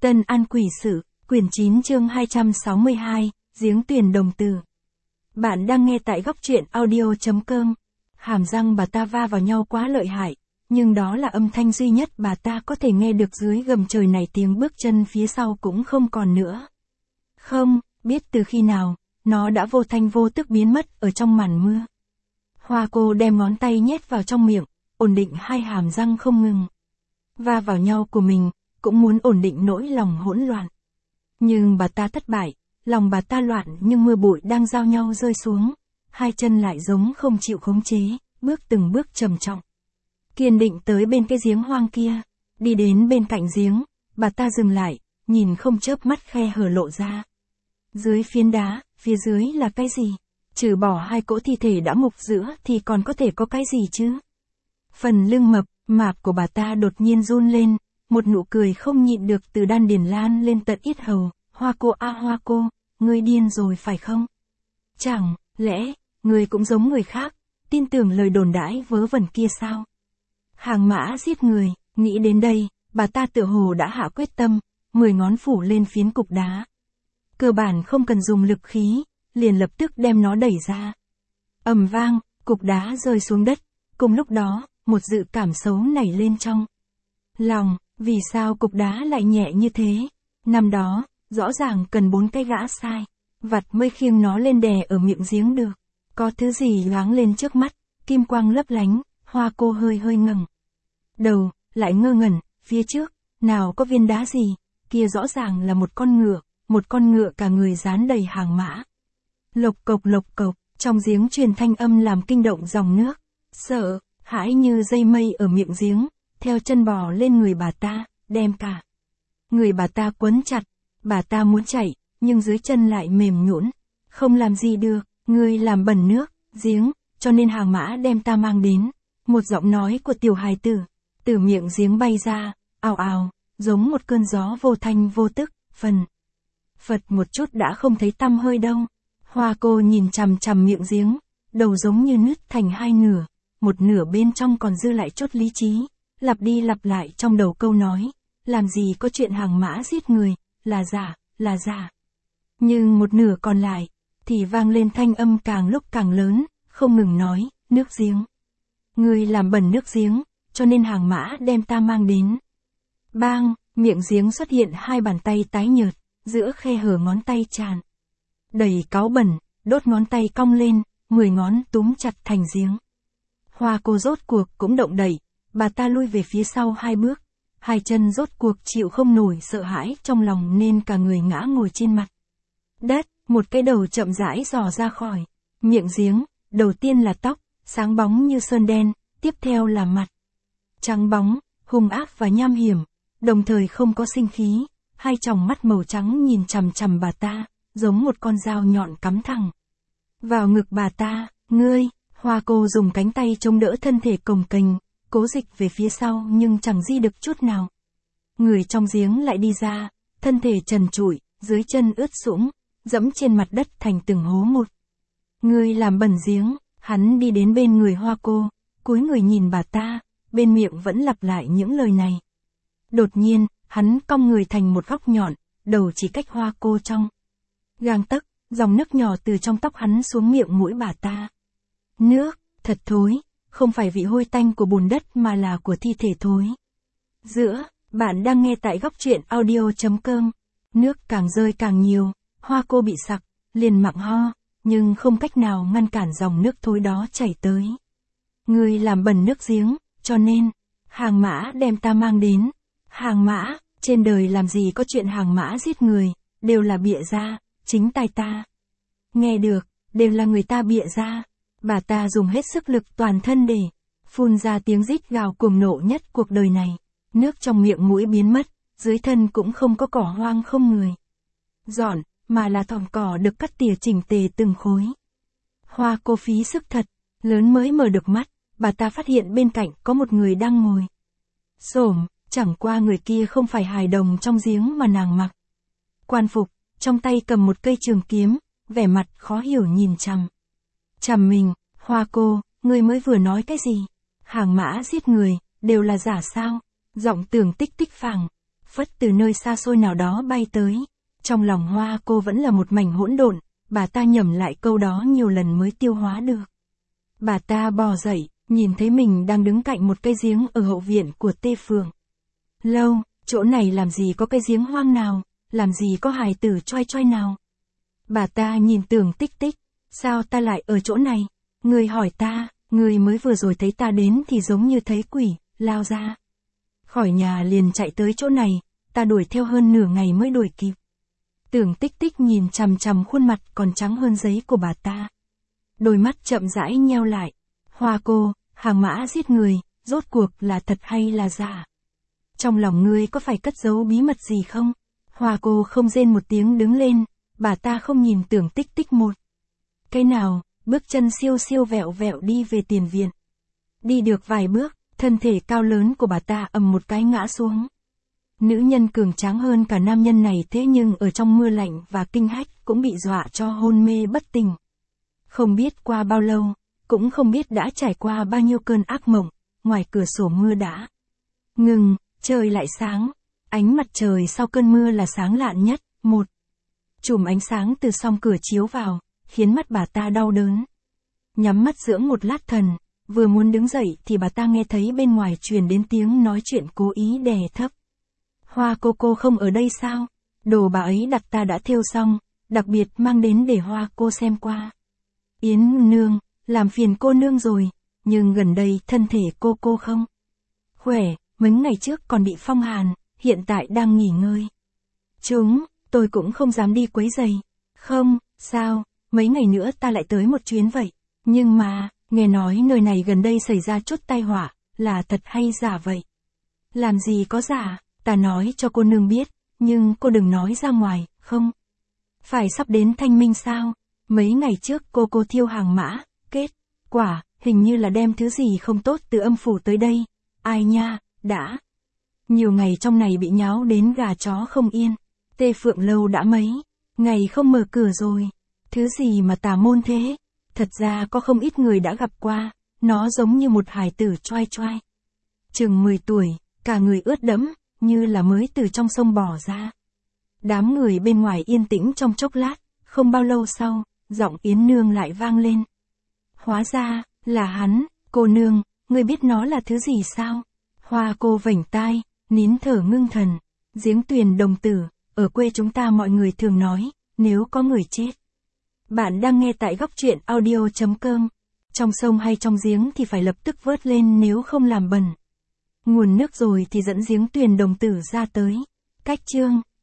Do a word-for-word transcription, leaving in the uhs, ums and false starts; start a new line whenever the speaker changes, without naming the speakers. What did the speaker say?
Tân An Quỷ Sự, quyển chín chương hai trăm sáu mươi hai, Giếng Tuyển Đồng Tử. Bạn đang nghe tại góc truyện audio.com. Hàm răng bà ta va vào nhau quá lợi hại, nhưng đó là âm thanh duy nhất bà ta có thể nghe được dưới gầm trời này, tiếng bước chân phía sau cũng không còn nữa. Không biết từ khi nào, nó đã vô thanh vô tức biến mất ở trong màn mưa. Hoa cô đem ngón tay nhét vào trong miệng, ổn định hai hàm răng không ngừng va vào nhau của mình, cũng muốn ổn định nỗi lòng hỗn loạn. Nhưng bà ta thất bại, lòng bà ta loạn nhưng mưa bụi đang giao nhau rơi xuống, hai chân lại giống không chịu khống chế, bước từng bước trầm trọng. Kiên định tới bên cái giếng hoang kia, đi đến bên cạnh giếng, bà ta dừng lại, nhìn không chớp mắt khe hở lộ ra. Dưới phiến đá, phía dưới là cái gì? Trừ bỏ hai cỗ thi thể đã mục giữa thì còn có thể có cái gì chứ? Phần lưng mập, mạp của bà ta đột nhiên run lên, một nụ cười không nhịn được từ đan điền lan lên tận yết hầu. Hoa cô a à, Hoa cô, ngươi điên rồi phải không? Chẳng lẽ, ngươi cũng giống người khác, tin tưởng lời đồn đãi vớ vẩn kia sao? Hàng mã giết người, nghĩ đến đây, bà ta tựa hồ đã hạ quyết tâm, mười ngón phủ lên phiến cục đá. Cơ bản không cần dùng lực khí, liền lập tức đem nó đẩy ra. Ầm vang, cục đá rơi xuống đất, cùng lúc đó, một dự cảm xấu nảy lên trong lòng, vì sao cục đá lại nhẹ như thế? Năm đó, rõ ràng cần bốn cái gã sai vặt mới khiêng nó lên đè ở miệng giếng được. Có thứ gì loáng lên trước mắt, kim quang lấp lánh, Hoa cô hơi hơi ngẩng đầu, lại ngơ ngẩn, phía trước, nào có viên đá gì, kia rõ ràng là một con ngựa, một con ngựa cả người dán đầy hàng mã. Lộc cộc lộc cộc, trong giếng truyền thanh âm làm kinh động dòng nước, sợ hãi như dây mây ở miệng giếng, theo chân bò lên người bà ta, đem cả người bà ta quấn chặt. Bà ta muốn chạy, nhưng dưới chân lại mềm nhũn, không làm gì được, ngươi làm bẩn nước giếng, cho nên hàng mã đem ta mang đến. Một giọng nói của tiểu hài tử từ miệng giếng bay ra, ào ào, giống một cơn gió vô thanh vô tức, phần phật một chút đã không thấy tăm hơi đâu. Hoa cô nhìn chằm chằm miệng giếng, đầu giống như nứt thành hai nửa, một nửa bên trong còn dư lại chút lý trí, lặp đi lặp lại trong đầu câu nói, làm gì có chuyện hàng mã giết người, là giả, là giả. Nhưng một nửa còn lại, thì vang lên thanh âm càng lúc càng lớn, không ngừng nói, nước giếng. Ngươi làm bẩn nước giếng, cho nên hàng mã đem ta mang đến. Bang, miệng giếng xuất hiện hai bàn tay tái nhợt, giữa khe hở ngón tay tràn đầy cáu bẩn, đốt ngón tay cong lên, mười ngón túm chặt thành giếng. Hoa cô rốt cuộc cũng động đậy, bà ta lui về phía sau hai bước, hai chân rốt cuộc chịu không nổi sợ hãi trong lòng nên cả người ngã ngồi trên mặt đất, một cái đầu chậm rãi dò ra khỏi miệng giếng, đầu tiên là tóc, sáng bóng như sơn đen, tiếp theo là mặt trắng bóng, hung ác và nham hiểm, đồng thời không có sinh khí, hai tròng mắt màu trắng nhìn chằm chằm bà ta, giống một con dao nhọn cắm thẳng vào ngực bà ta. Ngươi, Hoa cô dùng cánh tay chống đỡ thân thể cồng kềnh, cố dịch về phía sau nhưng chẳng di được chút nào. Người trong giếng lại đi ra, thân thể trần trụi, dưới chân ướt sũng, dẫm trên mặt đất thành từng hố một. Ngươi làm bẩn giếng, hắn đi đến bên người Hoa cô, cúi người nhìn bà ta, bên miệng vẫn lặp lại những lời này. Đột nhiên, hắn cong người thành một góc nhọn, đầu chỉ cách Hoa cô trong gang tấc, dòng nước nhỏ từ trong tóc hắn xuống miệng mũi bà ta. Nước, thật thối. Không phải vị hôi tanh của bùn đất mà là của thi thể thối. Giữa, bạn đang nghe tại góc truyện audio.com. Nước càng rơi càng nhiều, Hoa cô bị sặc, liền mặng ho, nhưng không cách nào ngăn cản dòng nước thối đó chảy tới. Ngươi làm bẩn nước giếng, cho nên, hàng mã đem ta mang đến. Hàng mã, trên đời làm gì có chuyện hàng mã giết người, đều là bịa ra, chính tai ta nghe được, đều là người ta bịa ra. Bà ta dùng hết sức lực toàn thân để phun ra tiếng rít gào cuồng nộ nhất cuộc đời này. Nước trong miệng mũi biến mất, dưới thân cũng không có cỏ hoang không người dọn, mà là thỏm cỏ được cắt tỉa chỉnh tề từng khối. Hoa cô phí sức thật, lớn mới mở được mắt, bà ta phát hiện bên cạnh có một người đang ngồi xổm, chẳng qua người kia không phải hài đồng trong giếng mà nàng mặc quan phục, trong tay cầm một cây trường kiếm, vẻ mặt khó hiểu nhìn chằm chằm mình. Hoa cô, ngươi mới vừa nói cái gì? Hàng mã giết người, đều là giả sao? Giọng Tưởng Tích Tích phảng phất từ nơi xa xôi nào đó bay tới. Trong lòng Hoa cô vẫn là một mảnh hỗn độn, bà ta nhẩm lại câu đó nhiều lần mới tiêu hóa được. Bà ta bò dậy, nhìn thấy mình đang đứng cạnh một cây giếng ở hậu viện của Tê Phượng. Lâu, chỗ này làm gì có cây giếng hoang nào, làm gì có hài tử choai choai nào. Bà ta nhìn Tưởng Tích Tích, sao ta lại ở chỗ này? Người hỏi ta, người mới vừa rồi thấy ta đến thì giống như thấy quỷ, lao ra. Khỏi nhà liền chạy tới chỗ này, ta đuổi theo hơn nửa ngày mới đuổi kịp. Tưởng Tích Tích nhìn chằm chằm khuôn mặt còn trắng hơn giấy của bà ta. Đôi mắt chậm rãi nheo lại. Hoa cô, hàng mã giết người, rốt cuộc là thật hay là giả? Trong lòng ngươi có phải cất giấu bí mật gì không? Hoa cô không rên một tiếng đứng lên, bà ta không nhìn Tưởng Tích Tích một cái nào, bước chân siêu siêu vẹo vẹo đi về tiền viện. Đi được vài bước, thân thể cao lớn của bà ta ầm một cái ngã xuống. Nữ nhân cường tráng hơn cả nam nhân này thế nhưng ở trong mưa lạnh và kinh hách cũng bị dọa cho hôn mê bất tỉnh. Không biết qua bao lâu, cũng không biết đã trải qua bao nhiêu cơn ác mộng, ngoài cửa sổ mưa đã ngừng, trời lại sáng. Ánh mặt trời sau cơn mưa là sáng lạn nhất, một chùm ánh sáng từ song cửa chiếu vào, khiến mắt bà ta đau đớn. Nhắm mắt dưỡng một lát thần, vừa muốn đứng dậy thì bà ta nghe thấy bên ngoài truyền đến tiếng nói chuyện cố ý đè thấp. Hoa cô cô không ở đây sao? Đồ bà ấy đặt ta đã thêu xong, đặc biệt mang đến để Hoa cô xem qua. Yến nương, làm phiền cô nương rồi, nhưng gần đây thân thể cô cô không khỏe, mấy ngày trước còn bị phong hàn, hiện tại đang nghỉ ngơi. Chúng, tôi cũng không dám đi quấy giày. Không, sao, mấy ngày nữa ta lại tới một chuyến vậy. Nhưng mà, nghe nói nơi này gần đây xảy ra chút tai họa, là thật hay giả vậy? Làm gì có giả, ta nói cho cô nương biết, nhưng cô đừng nói ra ngoài, không? Phải sắp đến thanh minh sao? Mấy ngày trước cô cô thiêu hàng mã, kết quả, hình như là đem thứ gì không tốt từ âm phủ tới đây. Ai nha, đã nhiều ngày trong này bị nháo đến gà chó không yên. Tê Phượng lâu đã mấy ngày không mở cửa rồi. Thứ gì mà tà môn thế? Thật ra có không ít người đã gặp qua, nó giống như một hài tử choai choai. Chừng mười tuổi, cả người ướt đẫm, như là mới từ trong sông bò ra. Đám người bên ngoài yên tĩnh trong chốc lát, không bao lâu sau, giọng Yến nương lại vang lên. Hóa ra, là hắn, cô nương, ngươi biết nó là thứ gì sao? Hoa cô vểnh tai, nín thở ngưng thần. Giếng tuyền đồng tử, ở quê chúng ta mọi người thường nói, nếu có người chết. Bạn đang nghe tại góc truyện audio chấm com. Trong sông hay trong giếng thì phải lập tức vớt lên nếu không làm bẩn nguồn nước rồi thì dẫn giếng tuyền đồng tử ra tới. Cách chương